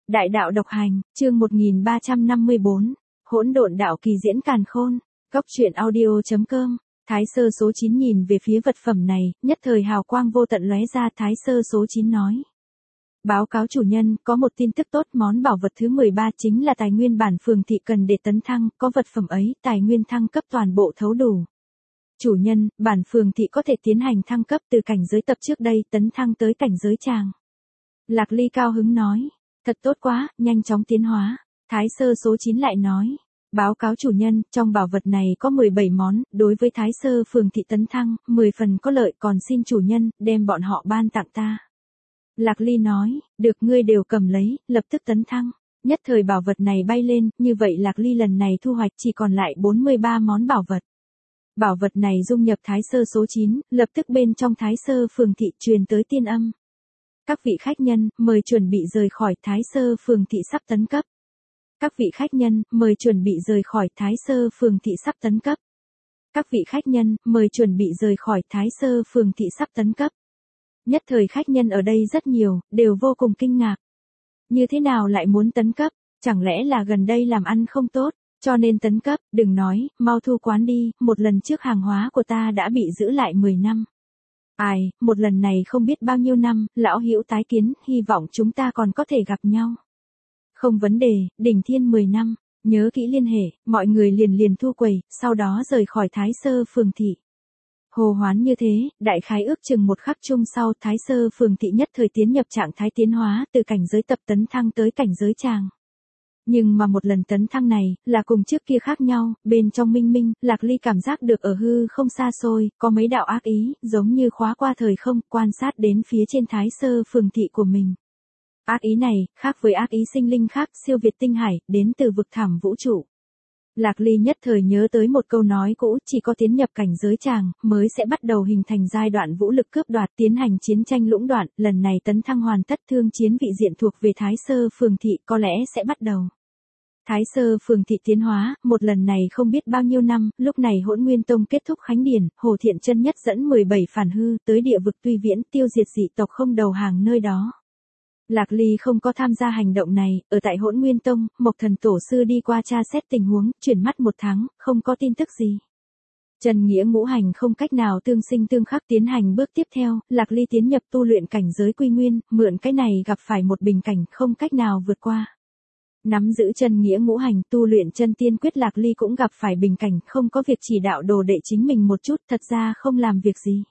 Đại đạo độc hành, chương 1354, hỗn độn đạo kỳ diễn càn khôn, góc truyện audio.com. Thái sơ số 9 nhìn về phía vật phẩm này, nhất thời hào quang vô tận lóe ra. Thái sơ số 9 nói: báo cáo chủ nhân, có một tin tức tốt, món bảo vật thứ 13 chính là tài nguyên bản phường thị cần để tấn thăng, có vật phẩm ấy, tài nguyên thăng cấp toàn bộ thấu đủ. Chủ nhân, bản phường thị có thể tiến hành thăng cấp từ cảnh giới tập trước đây tấn thăng tới cảnh giới tràng. Lạc Ly cao hứng nói: thật tốt quá, nhanh chóng tiến hóa. Thái sơ số 9 lại nói: báo cáo chủ nhân, trong bảo vật này có 17 món, đối với Thái sơ phường thị tấn thăng, 10 phần có lợi, còn xin chủ nhân, đem bọn họ ban tặng ta. Lạc Ly nói: được, ngươi đều cầm lấy, lập tức tấn thăng. Nhất thời bảo vật này bay lên, như vậy Lạc Ly lần này thu hoạch chỉ còn lại 43 món bảo vật. Bảo vật này dung nhập Thái sơ số 9, lập tức bên trong Thái sơ phường thị truyền tới tiên âm. Các vị khách nhân, mời chuẩn bị rời khỏi Thái sơ phường thị sắp tấn cấp. Các vị khách nhân, mời chuẩn bị rời khỏi Thái sơ phường thị sắp tấn cấp. Các vị khách nhân, mời chuẩn bị rời khỏi Thái sơ phường thị sắp tấn cấp. Nhất thời khách nhân ở đây rất nhiều, đều vô cùng kinh ngạc. Như thế nào lại muốn tấn cấp, chẳng lẽ là gần đây làm ăn không tốt, cho nên tấn cấp, đừng nói, mau thu quán đi, một lần trước hàng hóa của ta đã bị giữ lại 10 năm. Ai, một lần này không biết bao nhiêu năm, lão hữu tái kiến, hy vọng chúng ta còn có thể gặp nhau. Không vấn đề, đỉnh thiên 10 năm, nhớ kỹ liên hệ, mọi người liền thu quầy, sau đó rời khỏi Thái sơ phường thị. Hồ hoán như thế, đại khái ước chừng một khắc chung sau, Thái sơ phường thị nhất thời tiến nhập trạng thái tiến hóa, từ cảnh giới tập tấn thăng tới cảnh giới tràng. Nhưng mà một lần tấn thăng này, là cùng trước kia khác nhau, bên trong minh minh, Lạc Ly cảm giác được ở hư không xa xôi, có mấy đạo ác ý, giống như khóa qua thời không, quan sát đến phía trên Thái sơ phường thị của mình. Ác ý này, khác với ác ý sinh linh khác, siêu việt tinh hải, đến từ vực thẳm vũ trụ. Lạc Ly nhất thời nhớ tới một câu nói cũ, chỉ có tiến nhập cảnh giới tràng, mới sẽ bắt đầu hình thành giai đoạn vũ lực cướp đoạt, tiến hành chiến tranh lũng đoạn, lần này tấn thăng hoàn tất, thương chiến vị diện thuộc về Thái sơ phường thị có lẽ sẽ bắt đầu. Thái sơ phường thị tiến hóa, một lần này không biết bao nhiêu năm, lúc này Hỗn Nguyên Tông kết thúc khánh điển, Hồ Thiện Chân nhất dẫn 17 phản hư, tới địa vực Tuy Viễn, tiêu diệt dị tộc không đầu hàng nơi đó. Lạc Ly không có tham gia hành động này, ở tại Hỗn Nguyên Tông, Mộc Thần Tổ sư đi qua tra xét tình huống, chuyển mắt 1 tháng, không có tin tức gì. Chân nghĩa ngũ hành không cách nào tương sinh tương khắc tiến hành bước tiếp theo, Lạc Ly tiến nhập tu luyện cảnh giới quy nguyên, mượn cái này gặp phải một bình cảnh không cách nào vượt qua. Nắm giữ chân nghĩa ngũ hành tu luyện chân tiên quyết, Lạc Ly cũng gặp phải bình cảnh, không có việc chỉ đạo đồ đệ chính mình một chút, thật ra không làm việc gì.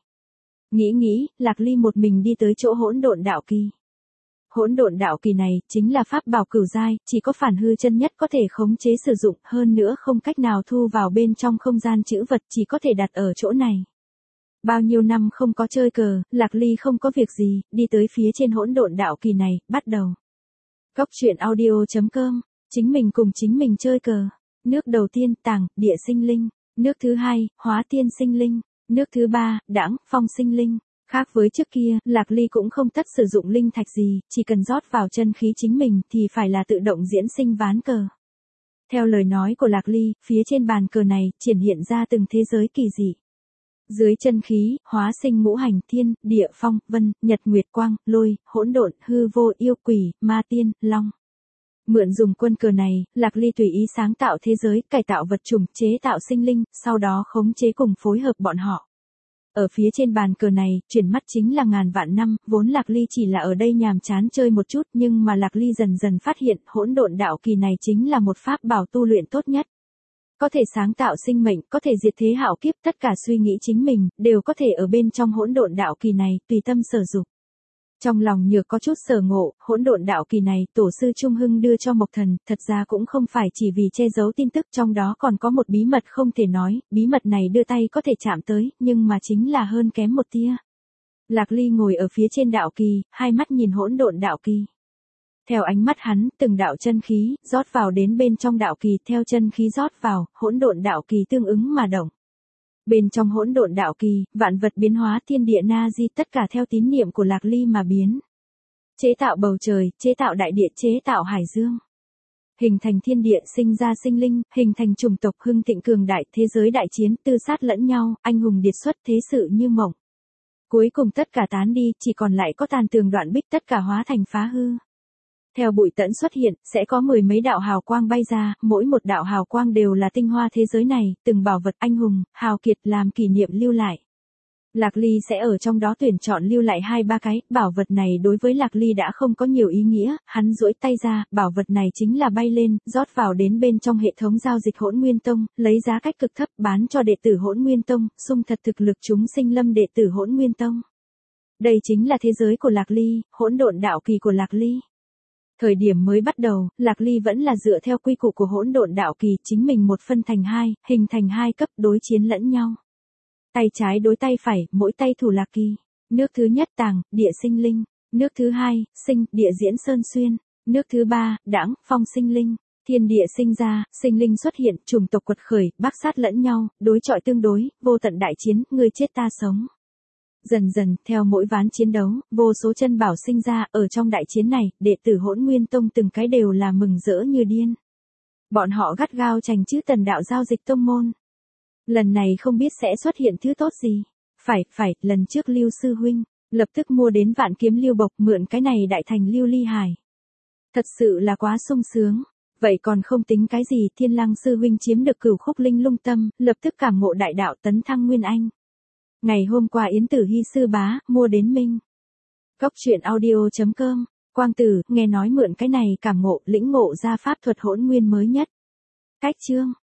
Nghĩ, Lạc Ly một mình đi tới chỗ hỗn độn đạo kỳ. Hỗn độn đạo kỳ này, chính là pháp bảo cửu giai, chỉ có phản hư chân nhất có thể khống chế sử dụng, hơn nữa không cách nào thu vào bên trong không gian trữ vật, chỉ có thể đặt ở chỗ này. Bao nhiêu năm không có chơi cờ, Lạc Ly không có việc gì, đi tới phía trên hỗn độn đạo kỳ này, bắt đầu. Góc truyện audio.com, chính mình cùng chính mình chơi cờ. Nước đầu tiên, tàng, địa sinh linh. Nước thứ hai, hóa tiên sinh linh. Nước thứ ba, đãng, phong sinh linh. Khác với trước kia, Lạc Ly cũng không tất sử dụng linh thạch gì, chỉ cần rót vào chân khí chính mình thì phải là tự động diễn sinh ván cờ. Theo lời nói của Lạc Ly, phía trên bàn cờ này triển hiện ra từng thế giới kỳ dị. Dưới chân khí, hóa sinh ngũ hành thiên, địa phong, vân, nhật nguyệt quang, lôi, hỗn độn, hư vô, yêu quỷ, ma tiên, long. Mượn dùng quân cờ này, Lạc Ly tùy ý sáng tạo thế giới, cải tạo vật chủng, chế tạo sinh linh, sau đó khống chế cùng phối hợp bọn họ. Ở phía trên bàn cờ này, chuyển mắt chính là ngàn vạn năm, vốn Lạc Ly chỉ là ở đây nhàm chán chơi một chút, nhưng mà Lạc Ly dần dần phát hiện hỗn độn đạo kỳ này chính là một pháp bảo tu luyện tốt nhất. Có thể sáng tạo sinh mệnh, có thể diệt thế hạo kiếp, tất cả suy nghĩ chính mình, đều có thể ở bên trong hỗn độn đạo kỳ này, tùy tâm sở dục. Trong lòng Nhược có chút sở ngộ, hỗn độn đạo kỳ này, tổ sư Trung Hưng đưa cho Mộc Thần, thật ra cũng không phải chỉ vì che giấu tin tức, trong đó còn có một bí mật không thể nói, bí mật này đưa tay có thể chạm tới, nhưng mà chính là hơn kém một tia. Lạc Ly ngồi ở phía trên đạo kỳ, hai mắt nhìn hỗn độn đạo kỳ. Theo ánh mắt hắn, từng đạo chân khí, rót vào đến bên trong đạo kỳ, theo chân khí rót vào, hỗn độn đạo kỳ tương ứng mà động. Bên trong hỗn độn đạo kỳ, vạn vật biến hóa thiên địa na di, tất cả theo tín niệm của Lạc Ly mà biến. Chế tạo bầu trời, chế tạo đại địa, chế tạo hải dương. Hình thành thiên địa, sinh ra sinh linh, hình thành chủng tộc, hưng thịnh cường đại, thế giới đại chiến, tư sát lẫn nhau, anh hùng điệt xuất, thế sự như mộng. Cuối cùng tất cả tán đi, chỉ còn lại có tàn tường đoạn bích, tất cả hóa thành phá hư. Theo Bụi Tẫn xuất hiện, sẽ có mười mấy đạo hào quang bay ra, mỗi một đạo hào quang đều là tinh hoa thế giới này, từng bảo vật anh hùng, hào kiệt làm kỷ niệm lưu lại. Lạc Ly sẽ ở trong đó tuyển chọn lưu lại 2-3 cái, bảo vật này đối với Lạc Ly đã không có nhiều ý nghĩa, hắn duỗi tay ra, bảo vật này chính là bay lên, rót vào đến bên trong hệ thống giao dịch Hỗn Nguyên Tông, lấy giá cách cực thấp bán cho đệ tử Hỗn Nguyên Tông, sung thật thực lực chúng sinh lâm đệ tử Hỗn Nguyên Tông. Đây chính là thế giới của Lạc Ly, hỗn độn đạo kỳ của Lạc Ly. Thời điểm mới bắt đầu, Lạc Ly vẫn là dựa theo quy củ của hỗn độn đạo kỳ, chính mình một phân thành hai, hình thành hai cấp đối chiến lẫn nhau. Tay trái đối tay phải, mỗi tay thủ Lạc Kỳ. Nước thứ nhất Tàng, Địa Sinh Linh. Nước thứ hai, Sinh, Địa Diễn Sơn Xuyên. Nước thứ ba, Đãng, Phong Sinh Linh. Thiên địa sinh ra, sinh linh xuất hiện, chủng tộc quật khởi, bác sát lẫn nhau, đối chọi tương đối, vô tận đại chiến, ngươi chết ta sống. Dần dần, theo mỗi ván chiến đấu, vô số chân bảo sinh ra, ở trong đại chiến này, đệ tử Hỗn Nguyên Tông từng cái đều là mừng rỡ như điên. Bọn họ gắt gao tranh chữ Tần đạo giao dịch tông môn. Lần này không biết sẽ xuất hiện thứ tốt gì. Phải, lần trước Lưu sư huynh, lập tức mua đến Vạn Kiếm Lưu Bộc, mượn cái này đại thành Lưu Ly Hải. Thật sự là quá sung sướng. Vậy còn không tính cái gì, Thiên Lăng sư huynh chiếm được Cửu Khúc Linh Lung Tâm, lập tức cảm ngộ đại đạo tấn thăng Nguyên Anh. Ngày hôm qua Yến Tử Hi sư bá, mua đến Minh. Cốc truyện audio.com, Quang Tử, nghe nói mượn cái này cảm ngộ, lĩnh ngộ ra pháp thuật hỗn nguyên mới nhất. Cách chương.